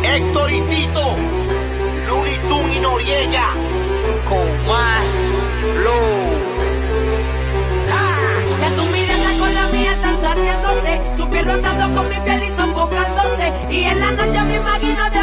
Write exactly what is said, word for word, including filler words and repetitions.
Héctor y Tito, Looney Tunes y Noriega, con más flow. Ya tu mirada con la mía están saciándose, tu piel rozando con mi piel y sofocándose, y en la noche me imagino de